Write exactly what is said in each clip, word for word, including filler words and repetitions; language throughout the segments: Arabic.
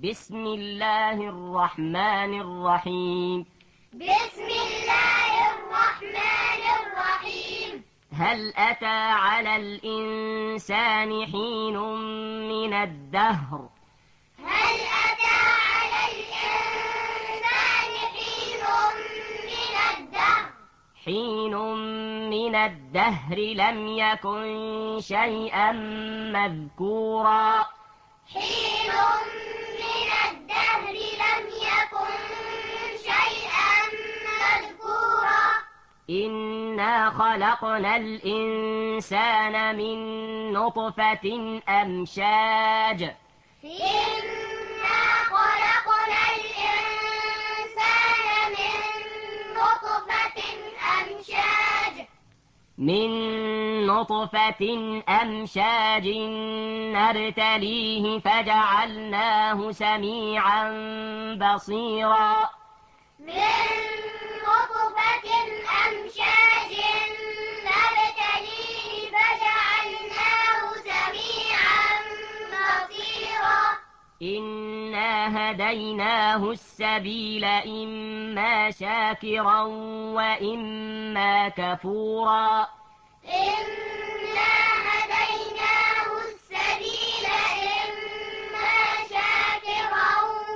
بسم الله الرحمن الرحيم بسم الله الرحمن الرحيم هل أتى على الإنسان حين من الدهر هل أتى على الإنسان حين من الدهر حين من الدهر لم يكن شيئا مذكورا حين من الدهر لم يكن شيئا مذكورا إنا خلقنا الإنسان من نطفة أمشاج إنا خلقنا الإنسان من نطفة أمشاج من نطفة أمشاج نبتليه فجعلناه سميعا بصيرا من نطفة أمشاج نبتليه فجعلناه سميعا بصيرا إنا هديناه السبيل إما شاكرا وإما كفورا إنا هديناه السبيل إما شاكرا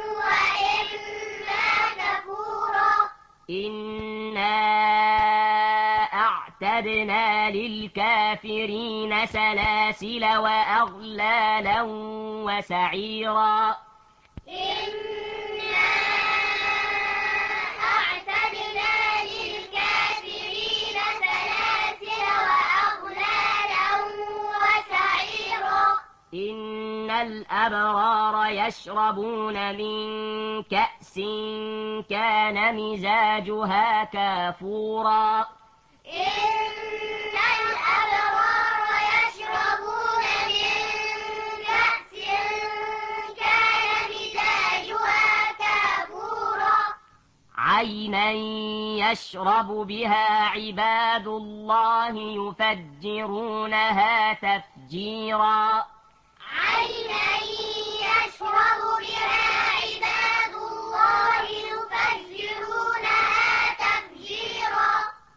وإما كفورا إنا أعتدنا للكافرين سلاسل وأغلالا وسعيرا إنا أعتدنا للكافرين سلاسل وأغلالا وسعيرا إن الأبرار يشربون من كأس كان مزاجها كافورا إن الأبرار يشربون من كأس كان مزاجها كافورا عينا يشرب بها عباد الله يفجرونها تفجيرا عينا يشرب بها عباد الله يفجرونها تفجيرا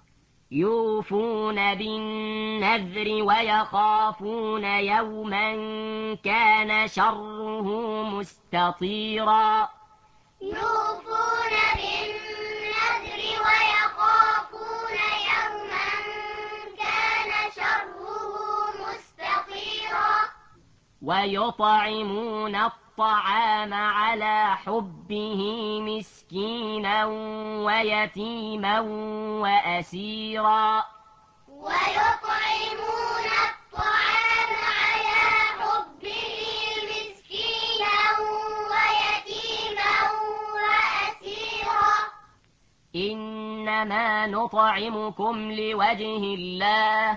يوفون بالنذر ويخافون يوما كان شره مستطيرا يوفون بالنذر ويخافون يوما كان شره مستطيرا ويطعمون الطعام على حبه مسكينا ويتيما وأسيرا ويطعمون الطعام على حبه مسكينا ويتيما وأسيرا إنما نطعمكم لوجه الله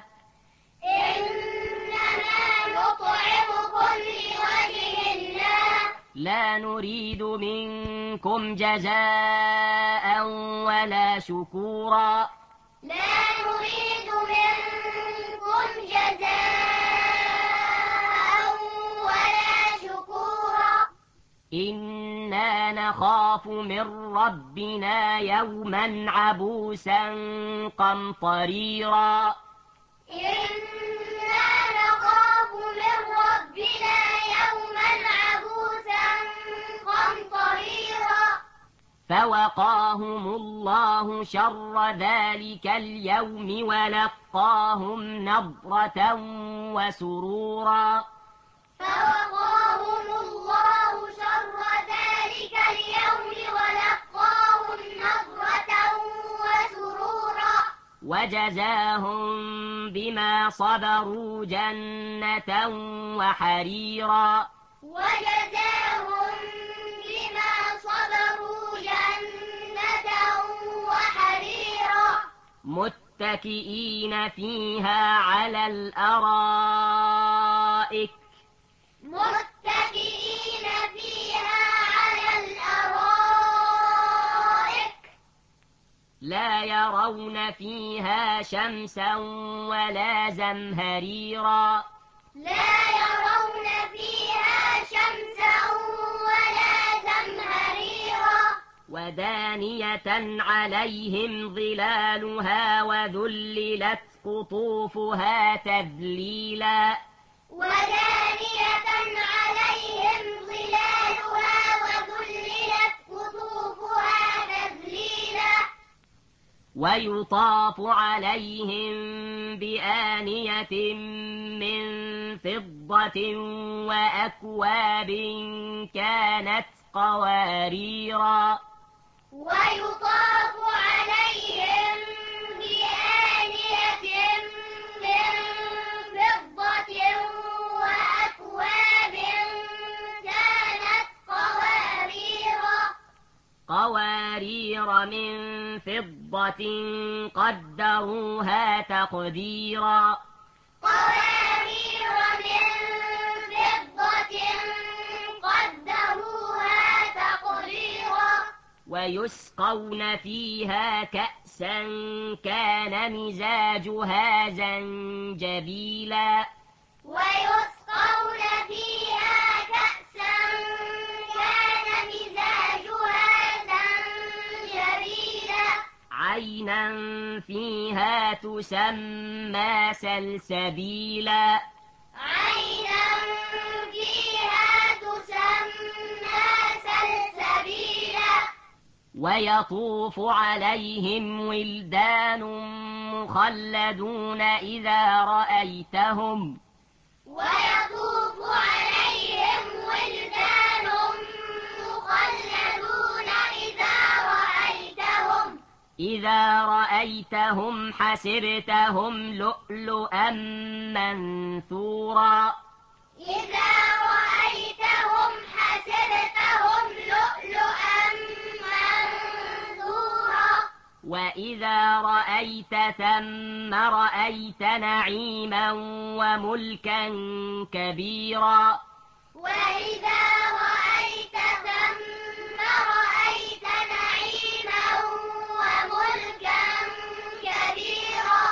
إنما نطعمكم لوجه الله لا نريد منكم جزاء ولا شكورا لا نريد منكم جزاء ولا شكورا إنا نخاف من ربنا يوما عبوسا قمطريرا إنا نخاف من ربنا يوما عبوسا قمطريرا فوقاهم الله شر ذلك اليوم ولقاهم نضرة وسرورا فوقاهم الله شر ذلك اليوم ولقاهم نضرة وسرورا وجزاهم بما صبروا جنة وحريرا وجزاهم بما صبروا جنة وحريرا متكئين فيها على الأرائك متكئين فيها على الأرائك لا يرون فيها شمسا ولا زمهريرا لا يرون فيها شمسا ولا ودانية عليهم ظلالها وذللت قطوفها تذليلا ودانية عليهم ظلالها وذللت قطوفها تذليلا ويطاف عليهم بآنية من فضة وأكواب كانت قواريرا ويطاف عليهم بآنية من فضة وأكواب كانت قواريرا قوارير من فضة قدروها تقديرا قوارير من فضة قدروها تقديرا ويسقون فيها كأسا كان مزاجها زنجبيلا ويسقون فيها كأسا كان مزاجها زنجبيلا عينا فيها تسمى سلسبيلا عينا فيها تسمى سلسبيلا ويطوف عليهم ولدان مخلدون إذا رأيتهم ويطوف عليهم ولدان مخلدون إذا رأيتهم إذا رأيتهم حسبتهم لؤلؤا منثورا إذا رأيتهم حسبتهم لؤلؤا منثورا وإذا رأيت ثم رأيت نعيما وملكا كبيرا وإذا رأيت ثم رأيت نعيما وملكا كبيرا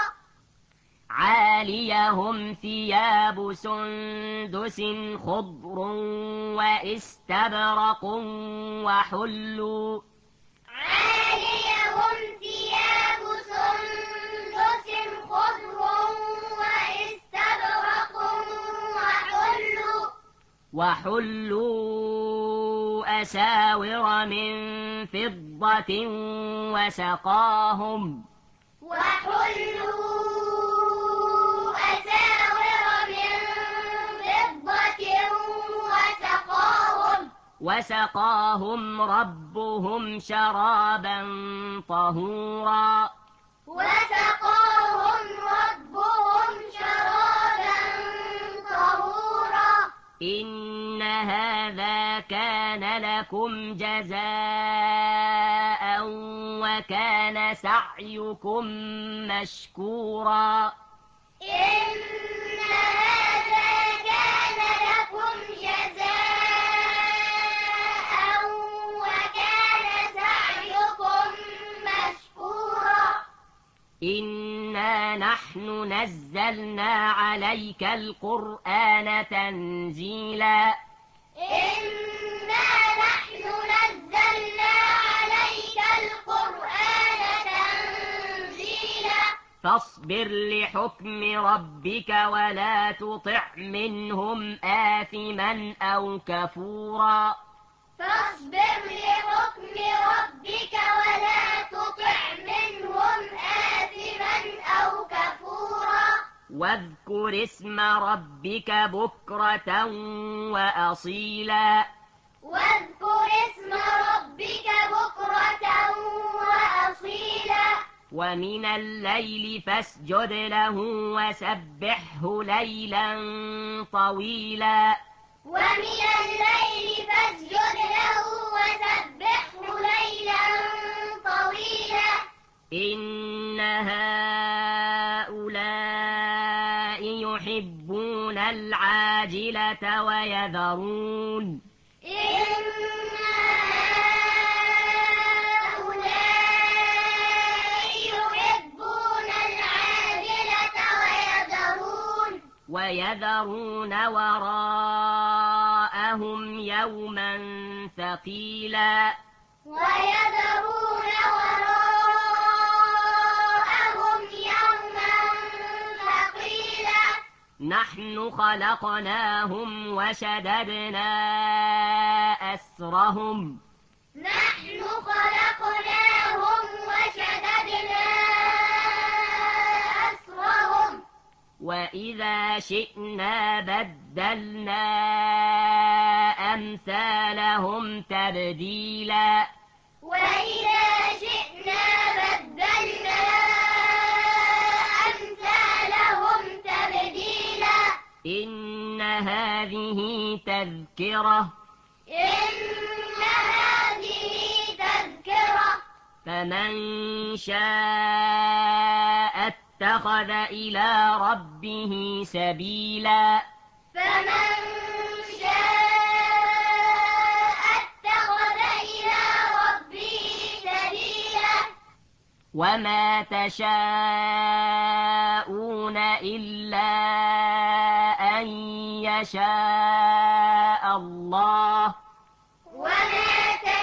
عاليهم ثياب سندس خضر واستبرق وحلوا عاليهم ثياب سندس خضر واستبرق وحلوا وحلوا أساور من فضة وسقاهم وحلوا أساور من فضة وسقاهم وسقاهم ربهم شرابا طهورا وسقاهم ربهم شرابا طهورا إن هذا كان لكم جزاء وكان سعيكم مشكورا إن هذا كان لكم جزاء وكان سعيكم مشكورا إنا نحن نزلنا عليك القرآن تنزيلا إنا نحن نزلنا عليك القرآن تنزيلا فاصبر لحكم ربك ولا تطع منهم آثما أو كفورا فاصبر لحكم ربك ولا تطع منهم آثما أو كفورا واذكر اسم ربك بكرة وأصيلا واذكر اسم ربك بكرة وأصيلا ومن الليل فاسجد له وسبحه ليلا طويلا ومن الليل فاسجد له وسبحه ليلا طويلا إن هؤلاء يحبون العاجلة ويذرون إن هؤلاء يحبون العاجلة ويذرون ويذرون وراءهم يوما ثقيلا ويذرون وراءهم يوما ثقيلا نحن خلقناهم وشددنا أسرهم نحن خلقناهم وشددنا أسرهم وإذا شئنا بدلنا أمثالهم تبديلا وإذا شئنا بدلنا أمثالهم تبديلا إن هذه تذكرة إن هذه تذكرة فمن شاء اتخذ إلى ربه سبيلا فمن شاء اتخذ إلى ربه سبيلا وما تشاءون إلا أن يشاء الله وما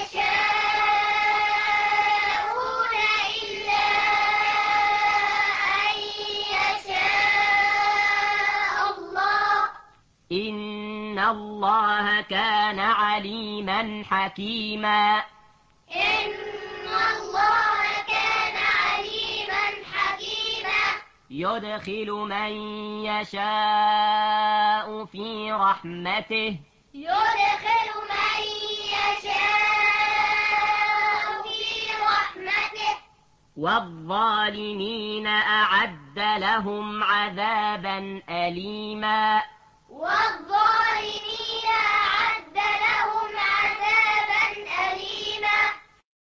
تشاءون إلا أن يشاء الله إن الله كان عليما حكيما إن الله كان عليما حكيما يدخل من يشاء في رحمته يدخل من يشاء في رحمته والظالمين أعد لهم عذابا أليما والظالمين